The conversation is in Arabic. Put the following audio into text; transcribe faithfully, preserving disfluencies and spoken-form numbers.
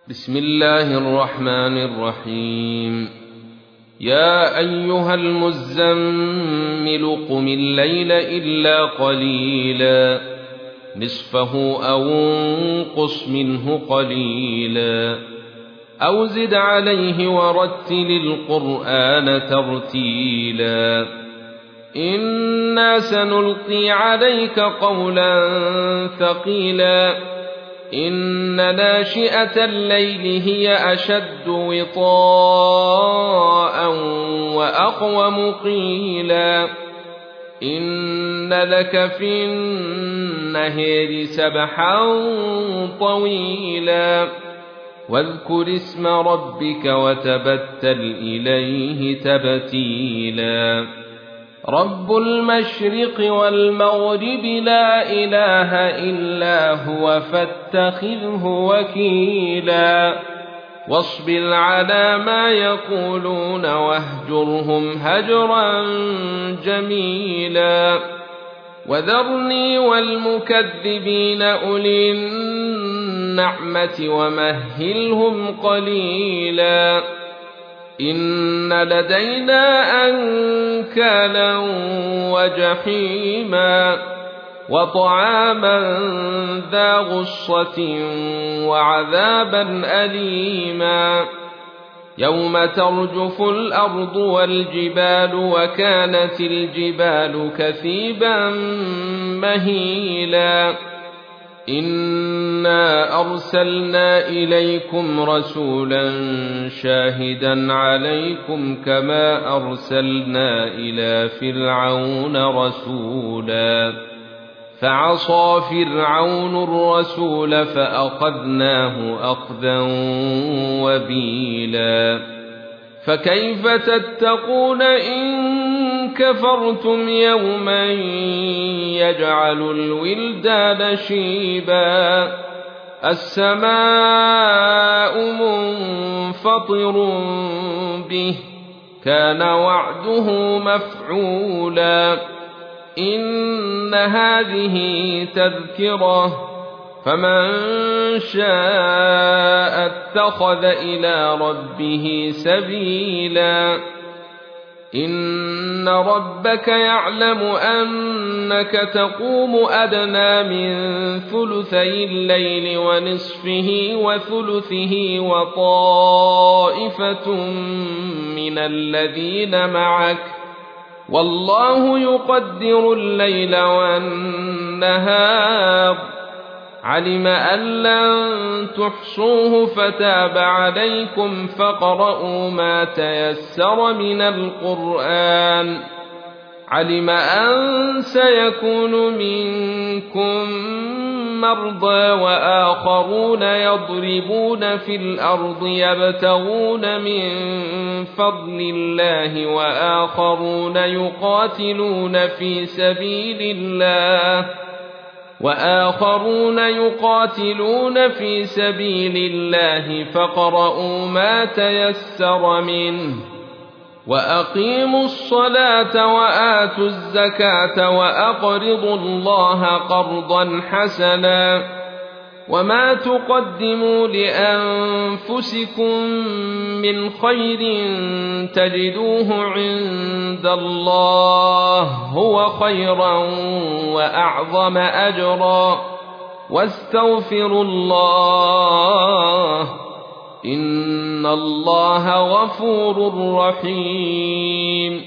بسم الله الرحمن الرحيم. يا أيها المزمل قم الليل إلا قليلا نصفه أو انقص منه قليلا أو زد عليه ورتل القرآن ترتيلا إنا سنلقي عليك قولا ثقيلا إن ناشئة الليل هي أشد وطاء وأقوم قيلا إن لك في النهار سبحا طويلا واذكر اسم ربك وتبتل إليه تبتيلا رب المشرق والمغرب لا إله إلا هو فاتخذه وكيلا واصبر على ما يقولون واهجرهم هجرا جميلا وذرني والمكذبين أولي النعمة ومهلهم قليلا إن لدينا أنكالا وجحيما وطعاما ذا غصة وعذابا أليما يوم ترجف الأرض والجبال وكانت الجبال كثيبا مهيلا إنا أرسلنا إليكم رسولا شاهدا عليكم كما أرسلنا إلى فرعون رسولا فعصى فرعون الرسول فأخذناه أخذا وبيلا فكيف تتقون إن كفرتم يوما يجعل الولدان شيبا السماء منفطر به كان وعده مفعولا إن هذه تذكرة فمن شاء اتخذ إلى ربه سبيلا إن ربك يعلم أنك تقوم أدنى من ثلثي الليل ونصفه وثلثه وطائفة من الذين معك والله يقدر الليل والنهار علم أن لن تحصوه فتاب عليكم فاقرؤوا ما تيسر من القرآن علم أن سيكون منكم مرضى وآخرون يضربون في الأرض يبتغون من فضل الله وآخرون يقاتلون في سبيل الله وآخرون يقاتلون في سبيل الله فاقرؤوا ما تيسر منه وأقيموا الصلاة وآتوا الزكاة وأقرضوا الله قرضا حسنا وما تقدموا لأنفسكم من خير تجدوه عند الله هو خيرا وأعظم أجرا واستغفروا الله إن الله غفور رحيم